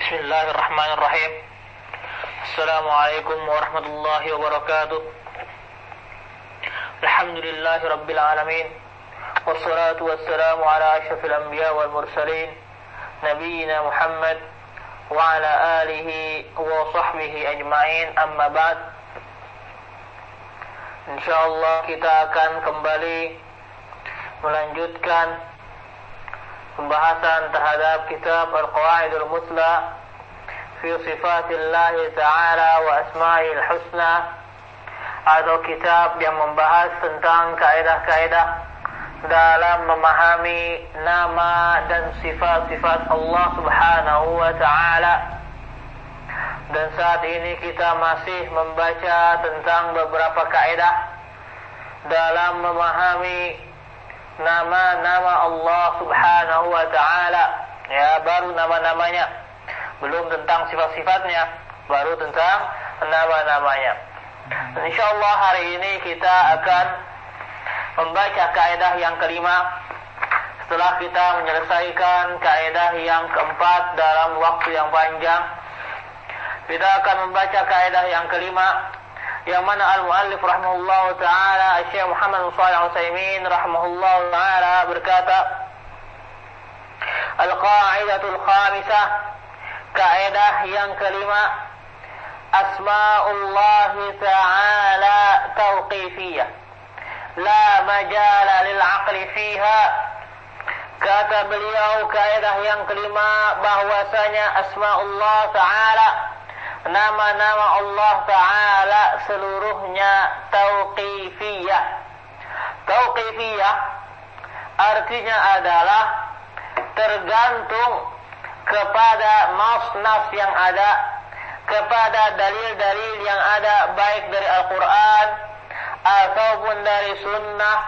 Bismillahirrahmanirrahim. Assalamualaikum warahmatullahi wabarakatuh. Alhamdulillahi rabbil alamin. Wassalatu wassalamu ala asyrafil anbiya wal mursalin, nabiyyina Muhammad wa ala alihi wa sahbihi ajma'in, amma ba'd. Insyaallah kita akan kembali melanjutkan pembahasan terhadap kitab Al-Qawaidul Musla fi Sifatillah Ta'ala wa Asma'il Husna, atau kitab yang membahas tentang kaidah-kaidah dalam memahami nama dan sifat-sifat Allah Subhanahu wa Ta'ala. Dan saat ini kita masih membaca tentang beberapa kaidah dalam memahami nama-nama Allah Subhanahu wa Ta'ala, ya, baru nama-namanya, belum tentang sifat-sifatnya, baru tentang nama-namanya. Dan insyaallah hari ini kita akan membaca kaidah yang kelima setelah kita menyelesaikan kaidah yang keempat dalam waktu yang panjang. Kita akan membaca kaidah yang kelima, yang mana al-muallif rahimahullah ta'ala, Syekh Muhammad bin Shalih Al-Utsaimin rahimahullah ta'ala berkata, al-qaidatul khamisah, kaidah yang kelima, asma'ullah ta'ala tauqifiyah, la majala lil aqli fiha. Kata beliau, kaidah yang kelima, bahwasanya asma'ullah ta'ala, nama-nama Allah Ta'ala seluruhnya tauqifiyah. Tauqifiyah artinya adalah tergantung kepada nas-nas yang ada, kepada dalil-dalil yang ada, baik dari Al-Quran ataupun dari Sunnah,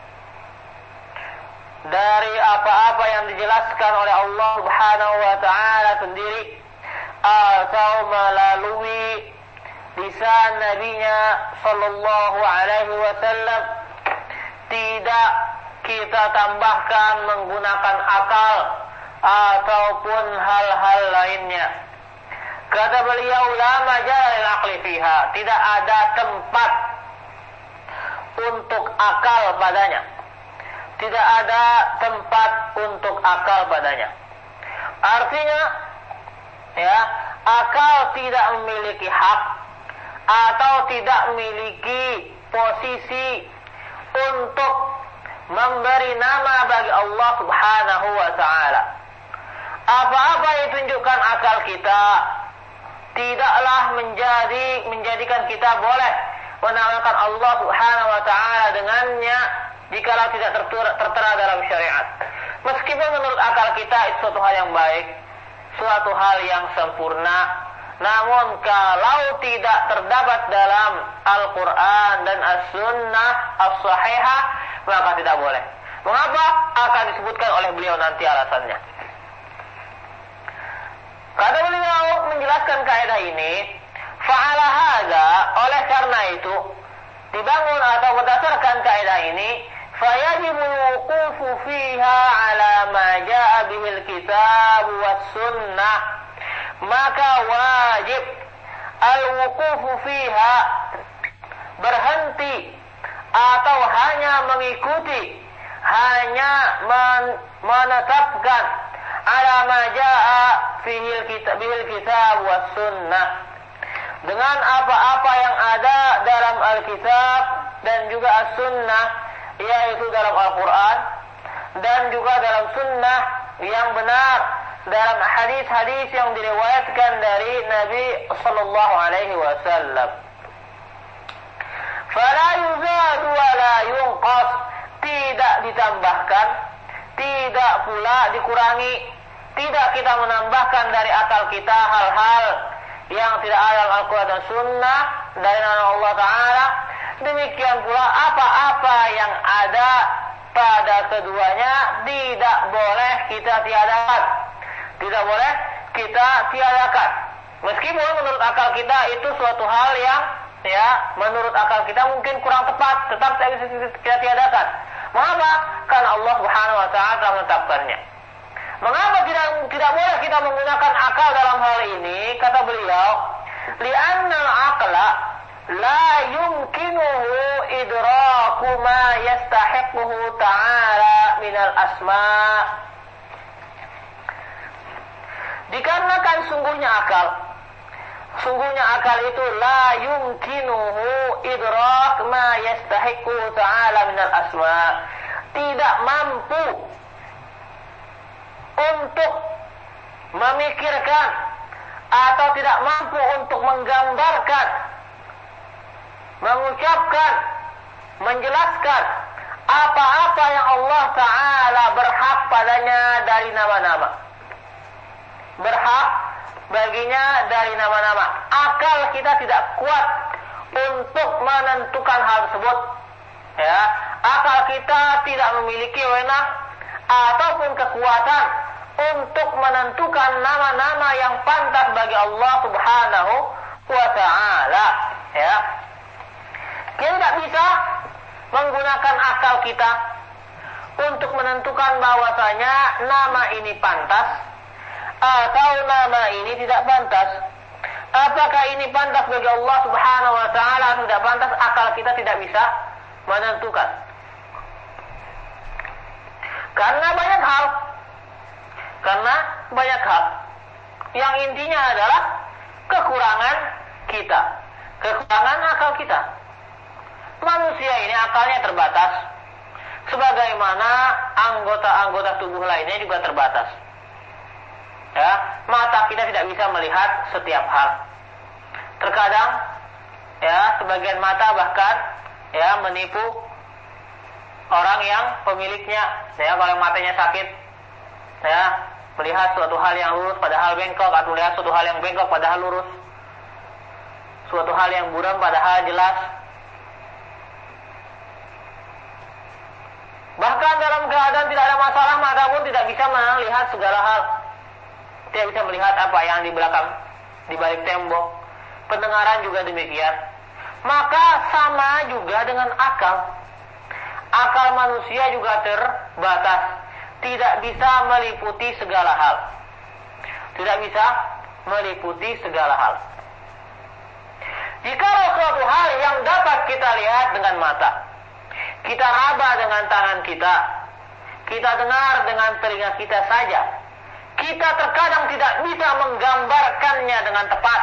dari apa-apa yang dijelaskan oleh Allah Subhanahu wa Ta'ala sendiri, atau melalui lisan Nabi-Nya sallallahu alaihi wasallam. Tidak kita tambahkan menggunakan akal ataupun hal-hal lainnya. Kata beliau, la majal lil aqli fiha, tidak ada tempat untuk akal padanya. Tidak ada tempat untuk akal padanya. Artinya, ya, akal tidak memiliki hak atau tidak memiliki posisi untuk memberi nama bagi Allah Subhanahu wa Ta'ala. Apa-apa yang ditunjukkan akal kita tidaklah menjadikan kita boleh menamakan Allah Subhanahu wa Ta'ala dengannya jikalau tidak tertera dalam syariat. Meskipun menurut akal kita itu suatu hal yang baik, suatu hal yang sempurna, namun kalau tidak terdapat dalam Al-Quran dan As-Sunnah As-Sahihah, maka tidak boleh. Mengapa? Akan disebutkan oleh beliau nanti alasannya. Kata beliau menjelaskan kaidah ini, fa'ala hadza, oleh karena itu dibangun atau berdasarkan kaidah ini, fayajibul wuqufu fiha ala ma jaa bihil kitab was sunnah, maka wajib al-wuqufu fiha, berhenti atau hanya mengikuti, hanya menetapkan ala ma jaa bihil kitab was sunnah, dengan apa-apa yang ada dalam Alkitab dan juga As-Sunnah, yaitu dalam Al-Quran dan juga dalam Sunnah yang benar, dalam hadis-hadis yang diriwayatkan dari Nabi sallallahu alaihi wasallam. Fala yuzadu wa la yunqas, tidak ditambahkan, tidak pula dikurangi. Tidak kita menambahkan dari akal kita hal-hal yang tidak ada dalam Al-Quran dan Sunnah dari nama Allah Ta'ala. Demikian pula apa-apa yang ada pada keduanya tidak boleh kita tiadakan. Tidak boleh kita tiadakan. Meskipun menurut akal kita itu suatu hal yang, ya, menurut akal kita mungkin kurang tepat, tetap kita tiadakan. Mengapa? Karena Allah Subhanahu wa Ta'ala telah menetapkannya. Mengapa tidak boleh kita kita menggunakan akal dalam hal ini? Kata beliau, li'anna al-aqla la yumkinuhu idraku ma yastahiquhu ta'ala minal asma'. Dikarenakan sungguhnya akal itu la yumkinuhu idrak ma yastahiquhu ta'ala minal asma', tidak mampu untuk memikirkan atau tidak mampu untuk menggambarkan, mengucapkan, menjelaskan apa-apa yang Allah Ta'ala berhak padanya dari nama-nama. Berhak baginya dari nama-nama. Akal kita tidak kuat untuk menentukan hal tersebut. Ya, akal kita tidak memiliki wewenang ataupun kekuatan untuk menentukan nama-nama yang pantas bagi Allah Subhanahu wa Ta'ala. Ya, kita tidak bisa menggunakan akal kita untuk menentukan bahwasanya nama ini pantas atau nama ini tidak pantas. Apakah ini pantas bagi Allah Subhanahu wa Ta'ala atau tidak pantas? Akal kita tidak bisa menentukan. Karena banyak hal. Yang intinya adalah kekurangan kita, kekurangan akal kita. Manusia ini akalnya terbatas, sebagaimana anggota-anggota tubuh lainnya juga terbatas. Ya, mata kita tidak bisa melihat setiap hal. Terkadang, ya, sebagian mata bahkan, ya, menipu orang yang pemiliknya. Ya, kalau matanya sakit, ya, melihat suatu hal yang lurus padahal bengkok, atau melihat suatu hal yang bengkok padahal lurus, suatu hal yang buram padahal jelas. Bahkan dalam keadaan tidak ada masalah, mata pun tidak bisa melihat segala hal. Tidak bisa melihat apa yang di belakang, di balik tembok. Pendengaran juga demikian. Maka sama juga dengan akal. Akal manusia juga terbatas. Tidak bisa meliputi segala hal. Tidak bisa meliputi segala hal. Jika suatu hal yang dapat kita lihat dengan mata, kita raba dengan tangan kita dengar dengan telinga kita saja, kita terkadang tidak bisa menggambarkannya dengan tepat.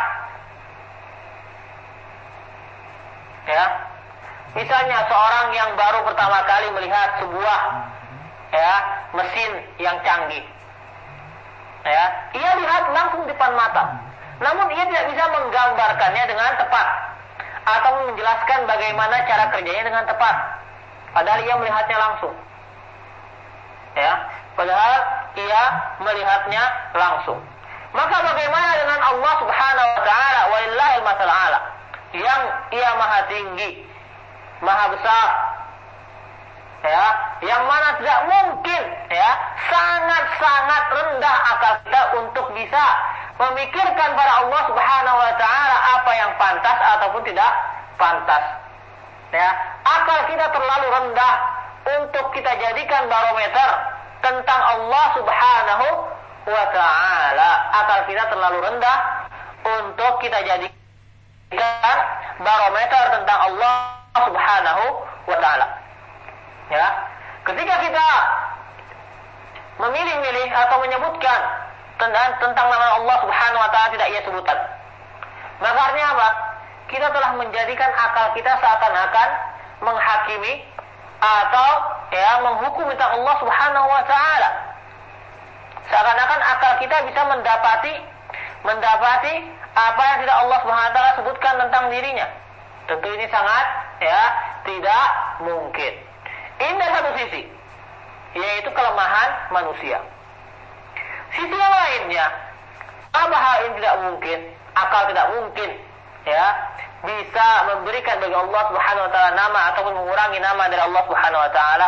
Ya, misalnya seorang yang baru pertama kali melihat sebuah, ya, mesin yang canggih, ya, ia lihat langsung di depan mata, namun ia tidak bisa menggambarkannya dengan tepat atau menjelaskan bagaimana cara kerjanya dengan tepat, padahal ia melihatnya langsung. Ya, padahal ia melihatnya langsung. Maka bagaimana dengan Allah Subhanahu wa Ta'ala, walillahil masal a'la, yang ia maha tinggi, maha besar, ya, yang mana tidak mungkin, ya, sangat-sangat rendah akal kita untuk bisa memikirkan pada Allah Subhanahu wa Ta'ala apa yang pantas ataupun tidak pantas. Ya, akal kita terlalu rendah untuk kita jadikan barometer tentang Allah Subhanahu wa Ta'ala. Akal kita terlalu rendah untuk kita jadikan barometer tentang Allah Subhanahu wa Ta'ala. Ya, ketika kita memilih-milih atau menyebutkan tentang nama Allah Subhanahu wa Ta'ala tidak ia sebutkan, maka artinya apa? Kita telah menjadikan akal kita seakan-akan menghakimi atau, ya, menghukum tentang Allah Subhanahu wa Ta'ala. Seakan-akan akal kita bisa mendapati apa yang tidak Allah Subhanahu wa Ta'ala sebutkan tentang dirinya. Tentu ini sangat, ya, tidak mungkin. Ini dari satu sisi, yaitu kelemahan manusia. Sisi yang lainnya, apa hal yang tidak mungkin? Akal tidak mungkin, ya, bisa memberikan bagi Allah Subhanahu wa Ta'ala nama ataupun mengurangi nama dari Allah Subhanahu wa Ta'ala.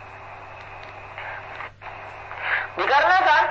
Dikarenakan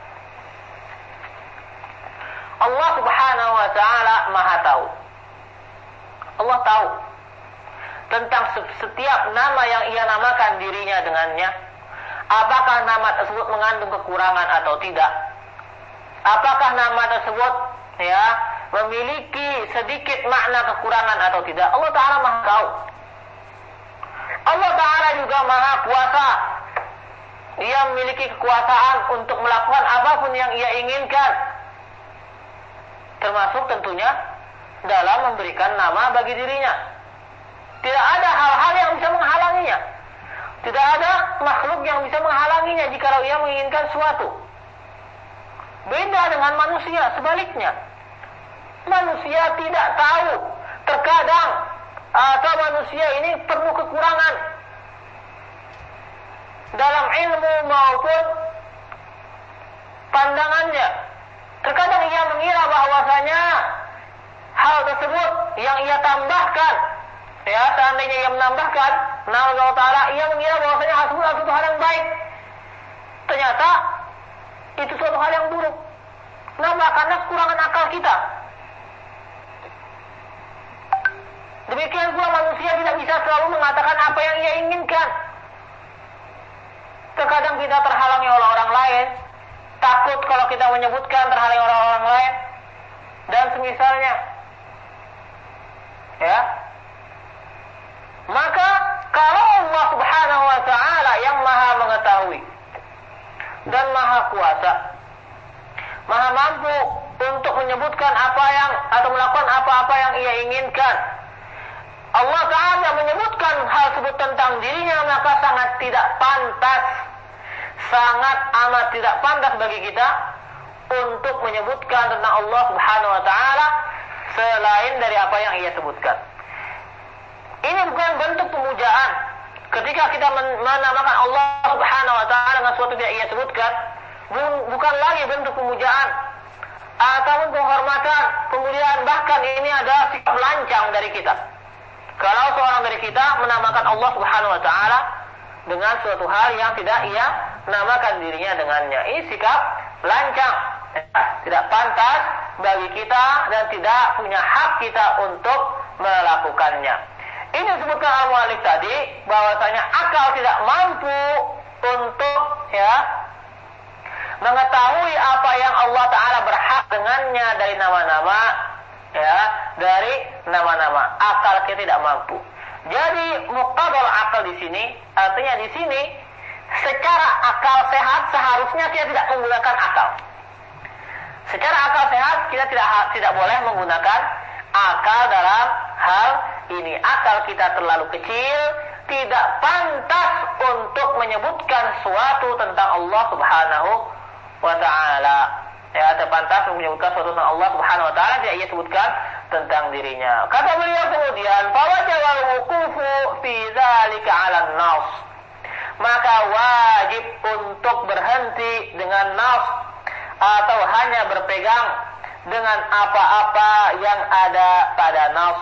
Allah Subhanahu wa Ta'ala Maha tahu. Allah tahu tentang setiap nama yang ia namakan dirinya dengannya. Apakah nama tersebut mengandung kekurangan atau tidak? apakah nama tersebut ya memiliki sedikit makna kekurangan atau tidak, Allah Ta'ala Maha tahu. Allah Ta'ala juga Maha kuasa. Dia memiliki kekuasaan untuk melakukan apapun yang ia inginkan, termasuk tentunya dalam memberikan nama bagi dirinya. Tidak ada hal-hal yang bisa menghalanginya. Tidak ada makhluk yang bisa menghalanginya jika ia menginginkan suatu. Beda dengan manusia, sebaliknya. Manusia tidak tahu. Terkadang atau manusia ini penuh kekurangan dalam ilmu maupun pandangannya. Terkadang ia mengira bahwasanya hal tersebut yang ia tambahkan, ya seandainya ia menambahkan nama Allah Ta'ala, ia mengira bahwasanya hal tersebut adalah suatu hal yang baik. Ternyata itu suatu hal yang buruk. Kenapa? Karena kekurangan akal kita. Demikian pula manusia tidak bisa selalu mengatakan apa yang ia inginkan. Terkadang kita terhalangi oleh orang lain, takut kalau kita menyebutkan terhalangi oleh orang lain, dan semisalnya. Ya. Maka kalau Allah Subhanahu wa Ta'ala yang Maha mengetahui dan Maha kuasa, Maha mampu untuk menyebutkan apa yang atau melakukan apa-apa yang ia inginkan, Allah Ta'ala menyebutkan hal tersebut tentang dirinya, maka sangat tidak pantas, sangat amat tidak pantas bagi kita untuk menyebutkan tentang Allah Subhanahu wa Ta'ala selain dari apa yang ia sebutkan. Ini bukan bentuk pemujaan. Ketika kita menamakan Allah Subhanahu wa Ta'ala dengan sesuatu yang ia sebutkan, bukan lagi bentuk pemujaan ataupun penghormatan, pemuliaan, bahkan ini adalah sikap lancang dari kita. Kalau seorang dari kita menamakan Allah Subhanahu wa Ta'ala dengan suatu hal yang tidak ia namakan dirinya dengannya, ini sikap lancang, tidak pantas bagi kita dan tidak punya hak kita untuk melakukannya. Ini disebutkan al-mu'allif tadi bahwasanya akal tidak mampu untuk mengetahui apa yang Allah Ta'ala berhak dengannya dari nama-nama, dari nama-nama. Akal kita tidak mampu. Jadi muqtabal akal di sini, artinya di sini secara akal sehat seharusnya kita tidak menggunakan akal. Secara akal sehat kita tidak boleh menggunakan akal dalam hal ini. Akal kita terlalu kecil, tidak pantas untuk menyebutkan sesuatu tentang Allah Subhanahu wa Ta'ala. Tidak pantas menyebutkan sesuatu tentang Allah Subhanahu wa Ta'ala, tidak ia sebutkan tentang dirinya. Kata beliau kemudian, fawajibal wuqufu fi dzalika 'alan nas. Maka wajib untuk berhenti dengan nas atau hanya berpegang dengan apa-apa yang ada pada nas,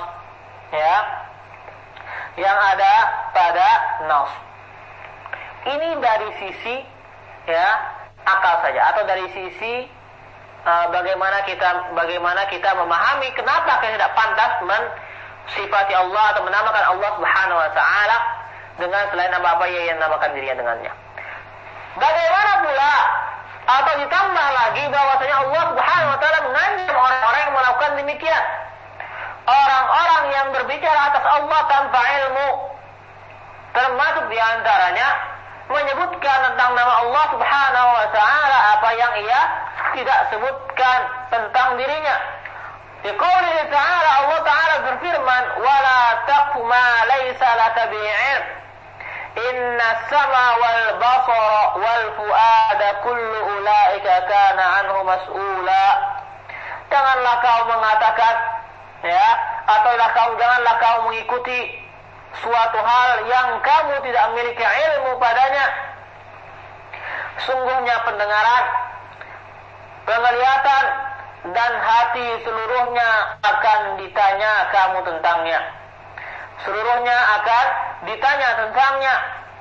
yang ada pada nas. Ini dari sisi akal saja, atau dari sisi bagaimana kita memahami kenapa kita tidak pantas mensifati Allah atau menamakan Allah Subhanahu wa Ta'ala dengan selain apa-apa yang namakan dirinya dengannya. Bagaimana pula atau ditambah lagi bahwasanya Allah Subhanahu wa Ta'ala mengancam orang-orang yang melakukan demikian. Orang-orang yang berbicara atas Allah tanpa ilmu, termasuk diantaranya menyebutkan tentang nama Allah Subhanahu wa Ta'ala apa yang ia tidak sebutkan tentang dirinya. Di qouli ta'ala, Allah Ta'ala berfirman, "Wala taqfu ma laysa laka bi'ilm. Inna as-sama wal basara wal fuada kullu ulaika kana anhu mas'ula." Janganlah kau mengatakan janganlah kau mengikuti suatu hal yang kamu tidak memiliki ilmu padanya. Sungguhnya pendengaran, penglihatan, dan hati seluruhnya akan ditanya kamu tentangnya. Seluruhnya akan ditanya tentangnya.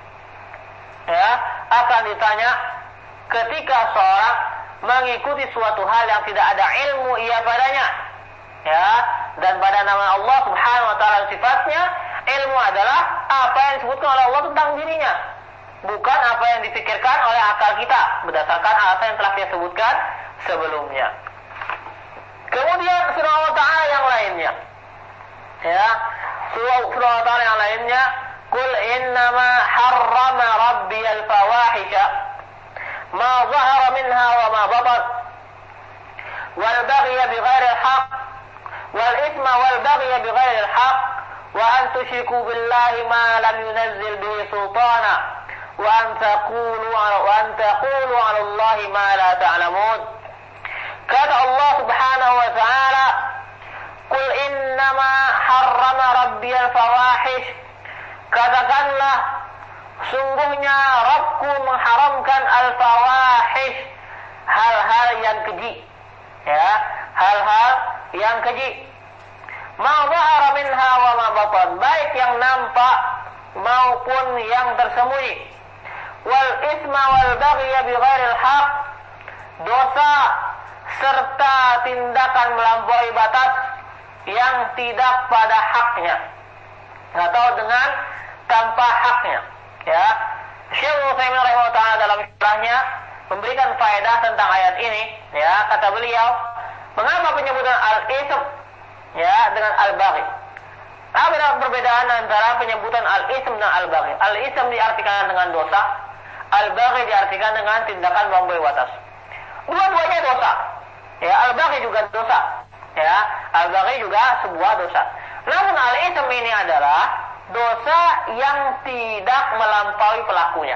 Akan ditanya ketika seorang mengikuti suatu hal yang tidak ada ilmu ia padanya. Dan pada nama Allah Subhanahu wa Ta'ala sifatnya, ilmu adalah apa yang disebutkan oleh Allah tentang dirinya, bukan apa yang dipikirkan oleh akal kita berdasarkan alasan yang telah kita sebutkan sebelumnya. Kemudian surah Allah Ta'ala yang lainnya. Ya, surah Allah Ta'ala yang lainnya, Qul innama harrama rabbiyal fawahisha ma zahara minha wa ma batan wal baghya bighairi al-haq wal ithma wal baghya bighairi al-haq wa an tusyriku billahi ma lam yunazzil bihi sultana wa an taqulu 'ala Allahi ma la ta'lamun. Kata Allah Subhanahu wa ta'ala, Qul innama harrama rabbiyal fawahish. Katakanlah, sungguhnya Rabbku mengharamkan al-fawahish, hal-hal yang keji. Ya, hal-hal yang keji. Ma zahara minha wa ma batan, baik yang nampak maupun yang tersembunyi. Wal isma wal baghya bighairil haq, dosa serta tindakan melampaui batas yang tidak pada haknya atau dengan tanpa haknya. Ya, Syekh Utsaimin rahimahullah taala dalam syarahnya memberikan faedah tentang ayat ini. Ya, kata beliau, mengapa penyebutan al-ism ya dengan al-baghi? Apa perbedaan antara penyebutan al-ism dan al-baghi? Al-ism diartikan dengan dosa, al-baghi diartikan dengan tindakan melampaui batas. Dua-duanya dosa. Ya, al-baghi juga dosa. Ya, al-baghi juga sebuah dosa. Namun al-ism ini adalah dosa yang tidak melampaui pelakunya.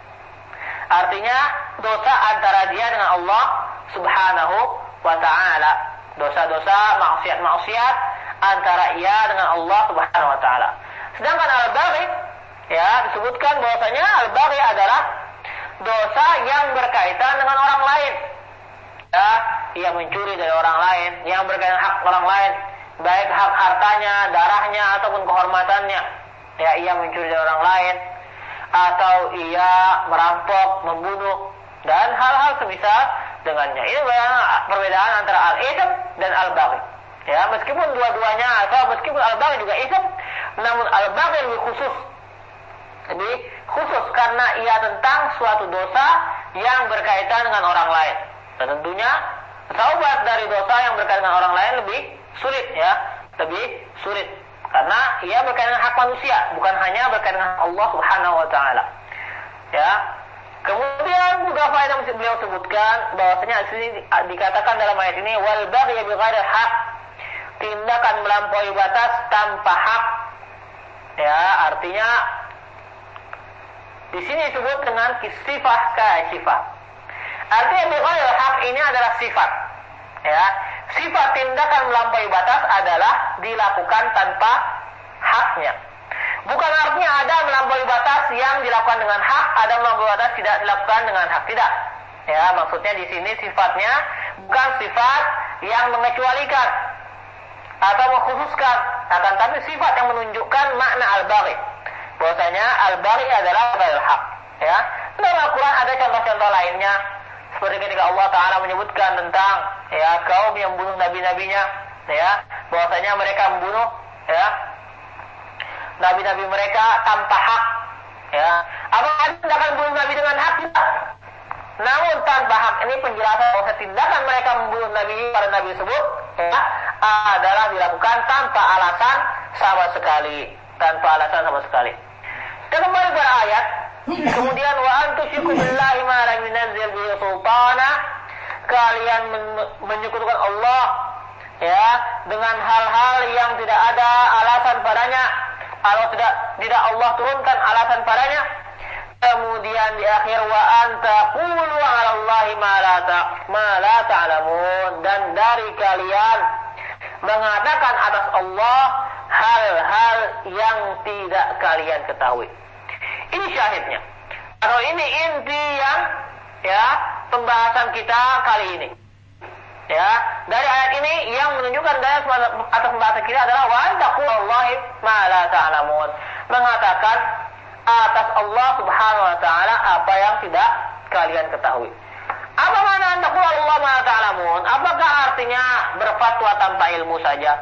Artinya dosa antara dia dengan Allah Subhanahu wa ta'ala. Dosa-dosa, maksiat-maksiat antara ia dengan Allah Subhanahu wa ta'ala. Sedangkan al-baghi, ya, disebutkan bahwasanya al-baghi adalah dosa yang berkaitan dengan orang lain. Ya, ia mencuri dari orang lain, yang berkaitan hak orang lain, baik hak hartanya, darahnya, ataupun kehormatannya. Ya, ia mencuri dari orang lain, atau ia merampok, membunuh, dan hal-hal semisal dengannya. Ini perbedaan antara al-ism dan al-baghi. Ya, meskipun dua-duanya, atau meskipun al-baghi juga ism, namun al-baghi lebih khusus. Lebih khusus karena ia tentang suatu dosa yang berkaitan dengan orang lain. Dan tentunya taubat dari dosa yang berkaitan dengan orang lain lebih sulit, ya, lebih sulit karena ia berkaitan dengan hak manusia, bukan hanya berkaitan dengan Allah Subhanahu wa taala. Ya. Kemudian juga faedah yang beliau sebutkan bahwasanya di sini dikatakan dalam ayat ini wal baghy bighairil haq, tindakan melampaui batas tanpa hak. Ya, artinya di sini disebut dengan sifat kasifah. Artinya bighairil haq ini adalah sifat. Ya, sifat tindakan melampaui batas adalah dilakukan tanpa haknya. Bukan artinya ada melampaui batas yang dilakukan dengan hak, ada melampaui batas tidak dilakukan dengan hak, tidak. Ya, maksudnya di sini sifatnya bukan sifat yang mengecualikan atau mengkhususkan, akan tapi sifat yang menunjukkan makna al-baghi. Bahwasanya al-baghi adalah ghairil haq. Ya, dalam Al-Quran ada contoh-contoh lainnya. Seperti ketika Allah Ta'ala menyebutkan tentang ya kaum yang membunuh nabi-nabinya, ya, bahwasanya mereka membunuh ya nabi-nabi mereka tanpa hak. Ya, apakah tindakan membunuh nabi dengan hak? Tidak. Namun tanpa hak ini penjelasan bahwa tindakan mereka membunuh nabi para nabi tersebut ya, adalah dilakukan tanpa alasan sama sekali, tanpa alasan sama sekali. Dan kembali pada ayat. Kemudian wa antusyriku billahi ma lam yunzil bihi sultana, kalian menyekutukan Allah ya dengan hal-hal yang tidak ada alasan padanya, atau tidak Allah turunkan alasan padanya. Kemudian di akhir wa antaqulu 'ala Allahi ma la ta'lamun, dan dari kalian mengatakan atas Allah hal-hal yang tidak kalian ketahui. Ini syahidnya. Atau ini inti yang ya pembahasan kita kali ini. Ya, dari ayat ini yang menunjukkan daya atas pembahasan kita adalah wa antaqullahi ma la ta'lamun, mengatakan atas Allah Subhanahu wa taala apa yang tidak kalian ketahui. Apa makna antaqullahi ma la ta'lamun? Apakah artinya berfatwa tanpa ilmu saja?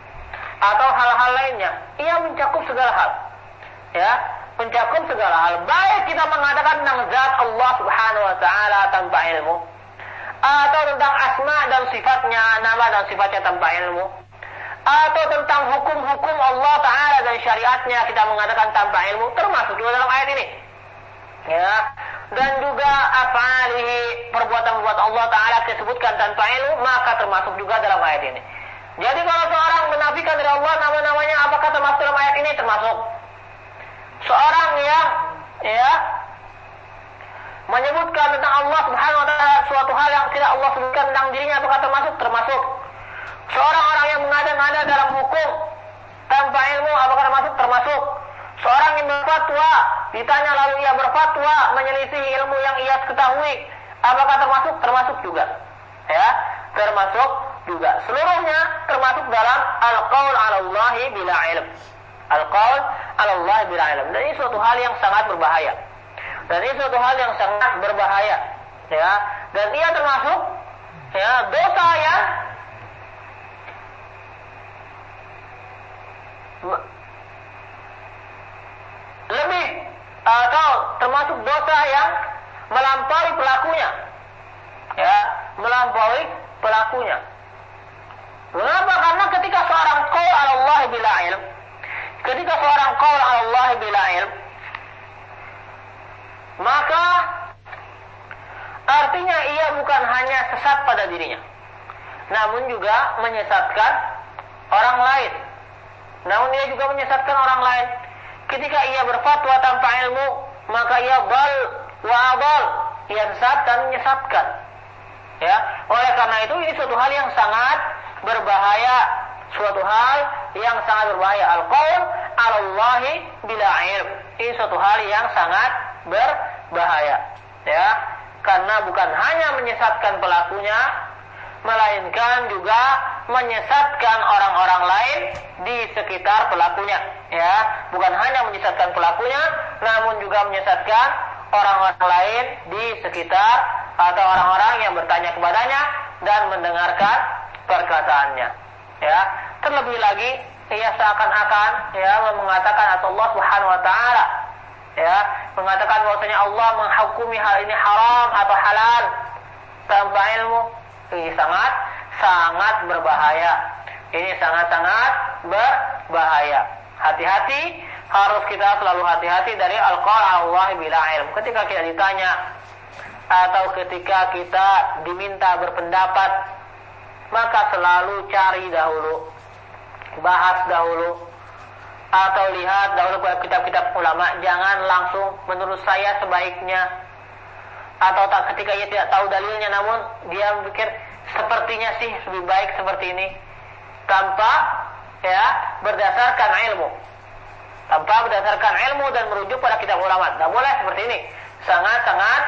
Atau hal-hal lainnya? Ia mencakup segala hal. Ya, mencakup segala hal. Baik kita mengatakan tentang zat Allah Subhanahu wa taala tanpa ilmu, atau tentang asma dan sifatnya, nama dan sifatnya tanpa ilmu, atau tentang hukum-hukum Allah Ta'ala dan syariatnya kita mengatakan tanpa ilmu, termasuk juga dalam ayat ini. Ya, dan juga af'alihi, perbuatan-perbuatan Allah Ta'ala disebutkan tanpa ilmu, maka termasuk juga dalam ayat ini. Jadi kalau seorang menafikan dari Allah nama-namanya, apakah termasuk dalam ayat ini? Termasuk. Seorang yang menyebutkan tentang Allah Subhanahu wa Ta'ala suatu hal yang tidak Allah sebutkan tentang dirinya, apakah termasuk? Termasuk. Seorang orang yang mengada-ngada dalam hukum tanpa ilmu, apakah termasuk? Termasuk. Seorang yang berfatwa, ditanya lalu ia berfatwa menyelisih ilmu yang ia ketahui, apakah termasuk? Termasuk juga. Ya, termasuk juga. Seluruhnya termasuk dalam al-qaul 'ala Allahi bila ilm. Al-qaul 'ala Allahi bila ilm. Dan ini suatu hal yang sangat berbahaya. Ya. Dan ia termasuk dosa yang lebih atau termasuk dosa yang melampaui pelakunya. Ya, melampaui pelakunya. Mengapa? Karena ketika seorang qaul 'ala Allah bila ilm, maka artinya ia bukan hanya sesat pada dirinya, namun juga menyesatkan orang lain. Ketika ia berfatwa tanpa ilmu, maka ia dal wa adal, ia sesat dan menyesatkan. Ya, oleh karena itu ini suatu hal yang sangat berbahaya, Al-qaul 'ala Allahi bila ilm. Ini suatu hal yang sangat berbahaya. Ya, karena bukan hanya menyesatkan pelakunya, melainkan juga menyesatkan orang-orang lain di sekitar pelakunya. Ya, bukan hanya menyesatkan pelakunya, namun juga menyesatkan orang-orang lain di sekitar atau orang-orang yang bertanya kepadanya dan mendengarkan perkataannya. Ya, terlebih lagi ia seakan-akan mengatakan atau Allah Subhanahu wa Ta'ala mengatakan bahwasanya Allah menghukumi hal ini haram atau halal tanpa ilmu. Ini sangat berbahaya. Hati-hati, harus kita selalu hati-hati dari al-qaul 'ala Allah bila ilm. Ketika kita ditanya atau ketika kita diminta berpendapat, maka selalu cari dahulu, bahas dahulu, atau lihat dahulu pada kitab-kitab ulama. Jangan langsung menurut saya sebaiknya, atau ketika ia tidak tahu dalilnya namun dia berpikir sepertinya sih lebih baik seperti ini, tanpa berdasarkan ilmu dan merujuk pada kitab ulama. Tidak boleh seperti ini. Sangat-sangat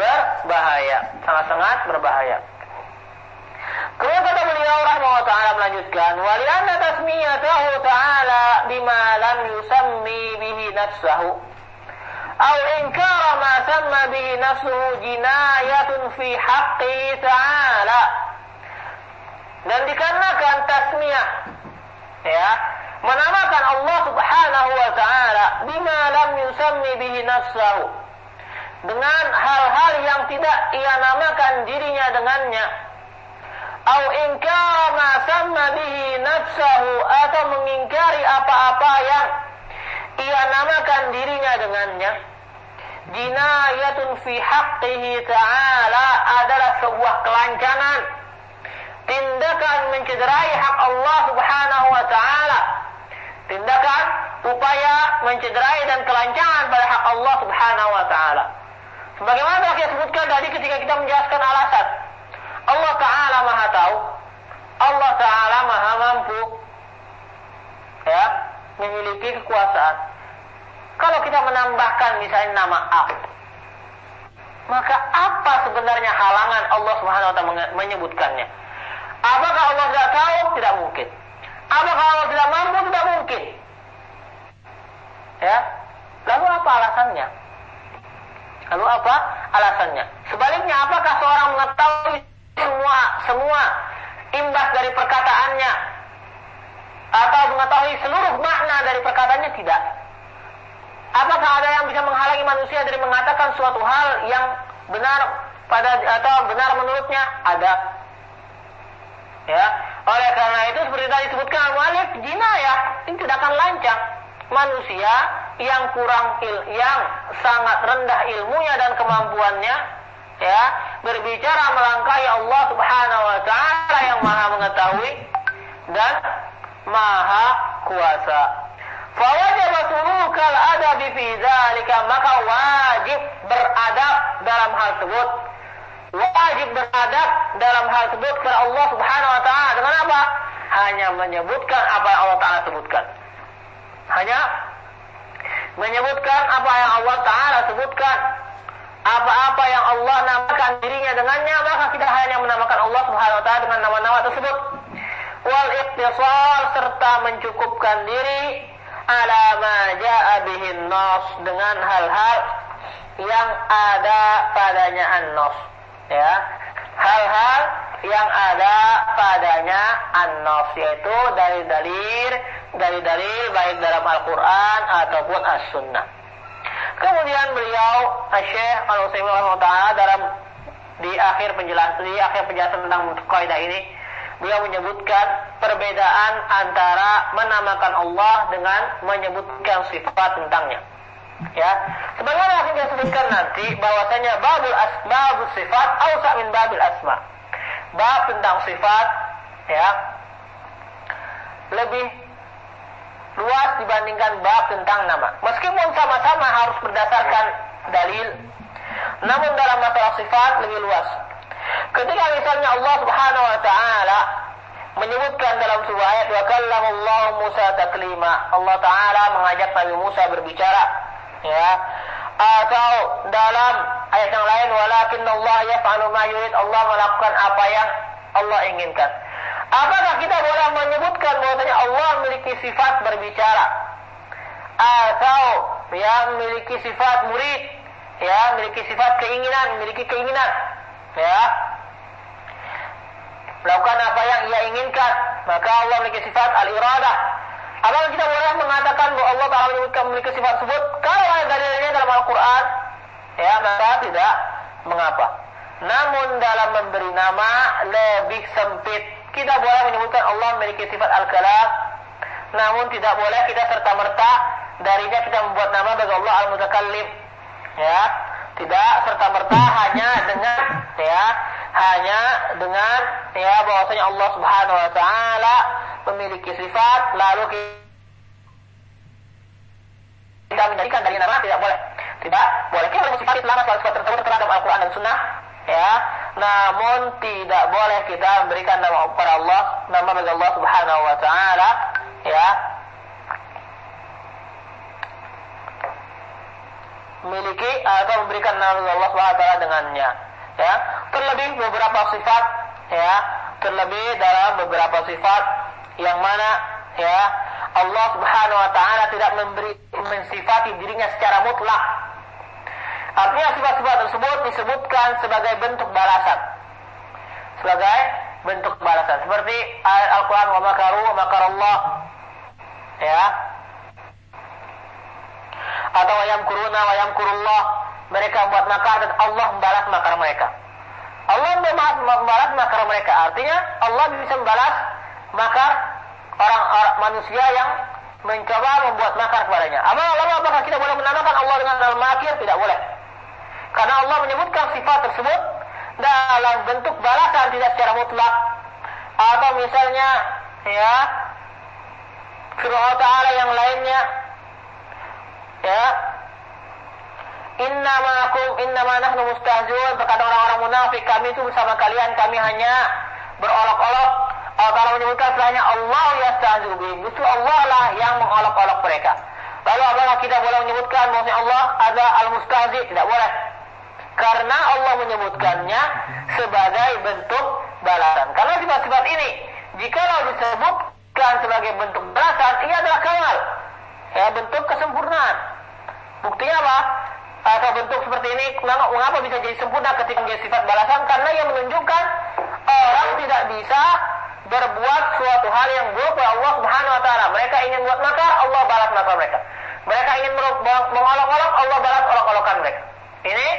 berbahaya. Kemudian kata beliau rahimahullah ta'ala melanjutkan, wa li'anna tasmiyatahu ta'ala bima lam yusammi bihi nafsahu aw inkara ma samma bihi nafsuhu jinayatun fi haqqihi ta'ala. Dan dikarenakan tasmiyah, menamakan Allah Subhanahu wa ta'ala bima lam yusammi bihi nafsahu, dengan hal-hal yang tidak ia namakan dirinya dengannya, au inkara ma samma bihi nafsahu, atau mengingkari apa-apa yang ia namakan dirinya dengannya, jinayatun fi haqqihi ta'ala, adalah sebuah kelancangan, tindakan mencederai hak Allah Subhanahu wa ta'ala, tindakan upaya mencederai dan kelancangan pada hak Allah Subhanahu wa ta'ala. Sebagaimana telah kita sebutkan tadi ketika kita menjelaskan alasan, Allah Ta'ala maha tahu, Allah Ta'ala maha mampu, memiliki kekuasaan. Kalau kita menambahkan misalnya nama A, maka apa sebenarnya halangan Allah Subhanahu wa ta'ala menyebutkannya? Apakah Allah tidak tahu? Tidak mungkin. Apakah Allah tidak mampu? Tidak mungkin. Lalu apa alasannya? Sebaliknya, apakah seorang mengetahui semua imbas dari perkataannya atau mengetahui seluruh makna dari perkataannya? Tidak. Apakah ada yang bisa menghalangi manusia dari mengatakan suatu hal yang benar atau benar menurutnya? Ada. Ya, oleh karena itu seperti tadi disebutkan al-mu'allif, jinayah ini tidak akan lancang. Manusia yang yang sangat rendah ilmunya dan kemampuannya, ya, berbicara melangkahi Allah Subhanahu wa taala yang Maha mengetahui dan Maha kuasa. Fawajib sulukal adabi fi dzalika, maka wajib beradab dalam hal tersebut. Wajib beradab dalam hal tersebut kepada Allah Subhanahu wa taala dengan apa? Hanya menyebutkan apa yang Allah taala sebutkan. Hanya menyebutkan apa yang Allah taala sebutkan. Apa-apa yang Allah namakan dirinya dengannya, maka kita hanya menamakan Allah Subhanahu wa taala dengan nama-nama tersebut. Wal iqtisar, serta mencukupkan diri ala ma jaa bihin nas, dengan hal-hal yang ada padanya an-nas, ya, hal-hal yang ada padanya an-nas, yaitu dalil-dalil baik dalam Al-Quran ataupun As-Sunnah. Kemudian beliau Syekh Al-Utsaimin rahimahullah dalam di akhir penjelasan tentang kaidah ini, beliau menyebutkan perbedaan antara menamakan Allah dengan menyebutkan sifat tentangnya. Ya, sebagaimana akan kita sebutkan nanti bahwasanya babul sifat awsa min babil asma. Bab tentang sifat, ya, lebih luas dibandingkan bab tentang nama. Meskipun sama-sama harus berdasarkan dalil, namun dalam masalah sifat lebih luas. Ketika misalnya Allah Subhanahu wa taala menyebutkan dalam sebuah ayat, wa kallamallahu Musa taklima, Allah taala mengajak Nabi Musa berbicara, ya. Atau dalam ayat yang lain, walakinallah yaf'alu ma yurid, Allah melakukan apa yang Allah inginkan. Apakah kita boleh menyebutkan bahwasanya Allah memiliki sifat berbicara, atau yang memiliki sifat murid, ya, memiliki sifat memiliki keinginan, ya, melakukan apa yang ia inginkan, maka Allah memiliki sifat al-iradah. Apakah kita boleh mengatakan bahwa Allah Ta'ala memiliki sifat tersebut? Kalau ada dalilnya dalam Al-Quran, ya, maka tidak mengapa. Namun dalam memberi nama lebih sempit. Kita boleh menyebutkan Allah memiliki sifat al-kalam, namun tidak boleh kita serta-merta darinya kita membuat nama bagi Allah al-mutakallim, ya. Tidak serta-merta hanya dengan bahwasanya Allah Subhanahu wa taala memiliki sifat lalu kita menjadikan dari nama, tidak boleh. Tidak boleh kita sifat lama sifat tersebut terhadap Al-Qur'an dan Sunnah, ya. Namun tidak boleh kita memberikan nama kepada Allah, nama bagi Allah Subhanahu wa taala, ya, memiliki atau memberikan nama bagi Allah Subhanahu wa taala dengannya, ya. Terlebih beberapa sifat, ya, terlebih dalam beberapa sifat yang mana, ya, Allah Subhanahu wa taala tidak mensifati dirinya secara mutlak. Artinya sifat-sifat tersebut disebutkan sebagai bentuk balasan. Sebagai bentuk balasan. Seperti ayat Al-Quran, wa makaru wa makarallah, ya. Atau wa yamkuruna wa yamkurullah, mereka membuat makar dan Allah membalas makar mereka. Allah membalas makar mereka. Artinya Allah bisa membalas makar orang manusia yang mencoba membuat makar kepadanya. Apakah kita boleh menamakan Allah dengan al-makir? Tidak boleh. Karena Allah menyebutkan sifat tersebut dalam bentuk balasan, tidak secara mutlak. Atau misalnya, ya, firman Ta'ala yang lainnya, ya, innama nahnu mustahzi'un, berkata orang-orang munafik, kami itu bersama kalian, kami hanya berolok-olok. Allah Ta'ala menyebutkan setelahnya, Allah yastahzi'u bihim, justru Allah lah yang mengolok-olok mereka. Lalu apakah kita boleh menyebutkan bahwa Allah ada al-mustahzi'? Tidak boleh. Karena Allah menyebutkannya sebagai bentuk balasan. Karena sifat-sifat ini, jikalau disebutkan sebagai bentuk balasan, ini adalah kamal, ya, bentuk kesempurnaan. Buktinya apa? Atau bentuk seperti ini, mengapa bisa jadi sempurna ketika menjadi sifat balasan? Karena ia menunjukkan orang tidak bisa berbuat suatu hal yang buruk kepada Allah Subhanahu wa taala. Mereka ingin buat makar, Allah balas makar mereka. Mereka ingin mengolok-olok, Allah balas olok-olokan mereka. Ini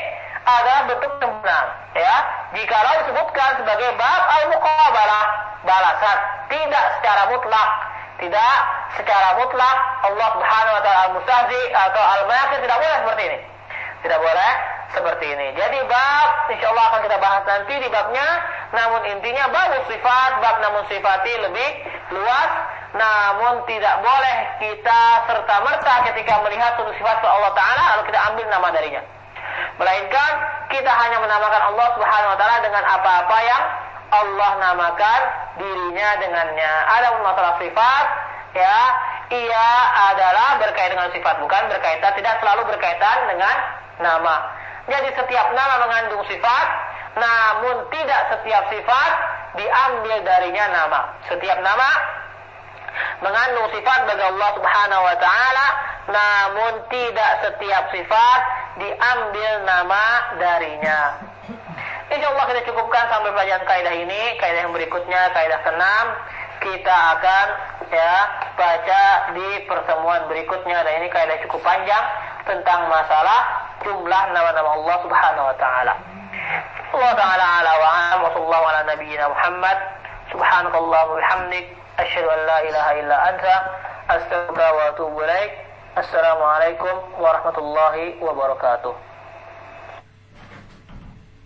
adalah bentuk sempurna. Ya, jikalau disebutkan sebagai bab al-muqabalah, balasan, tidak secara mutlak. Tidak secara mutlak Allah Subhanahu wa taala al-mustahzi atau al-maqir tidak boleh seperti ini. Tidak boleh seperti ini. Jadi bab insyaallah akan kita bahas nanti di babnya. Namun intinya bab sifat, bab namun sifati lebih luas. Namun tidak boleh kita serta-merta ketika melihat suatu sifat Allah Ta'ala lalu kita ambil nama darinya. Melainkan kita hanya menamakan Allah Subhanahu wa taala dengan apa-apa yang Allah namakan dirinya dengannya. Adapun masalah sifat, ya, ia adalah berkaitan dengan sifat, bukan berkaitan, tidak selalu berkaitan dengan nama. Jadi setiap nama mengandung sifat, namun tidak setiap sifat diambil darinya nama. Setiap nama mengandung sifat bagi Allah Subhanahu wa taala, namun tidak setiap sifat diambil nama darinya. Insyaallah kita cukupkan sampai pelajaran kaidah ini. Kaidah yang berikutnya, kaidah ke-6, kita akan baca di pertemuan berikutnya. Dan ini kaidah cukup panjang tentang masalah jumlah nama-nama Allah Subhanahu wa taala. Allah taala ala wa ala wa sallallahu ala nabiyyina Muhammad. Subhanakallahumma wa bihamdik asyhadu an la ilaha illa anta astaghfiruka wa atubu ilaik. Assalamualaikum warahmatullahi wabarakatuh.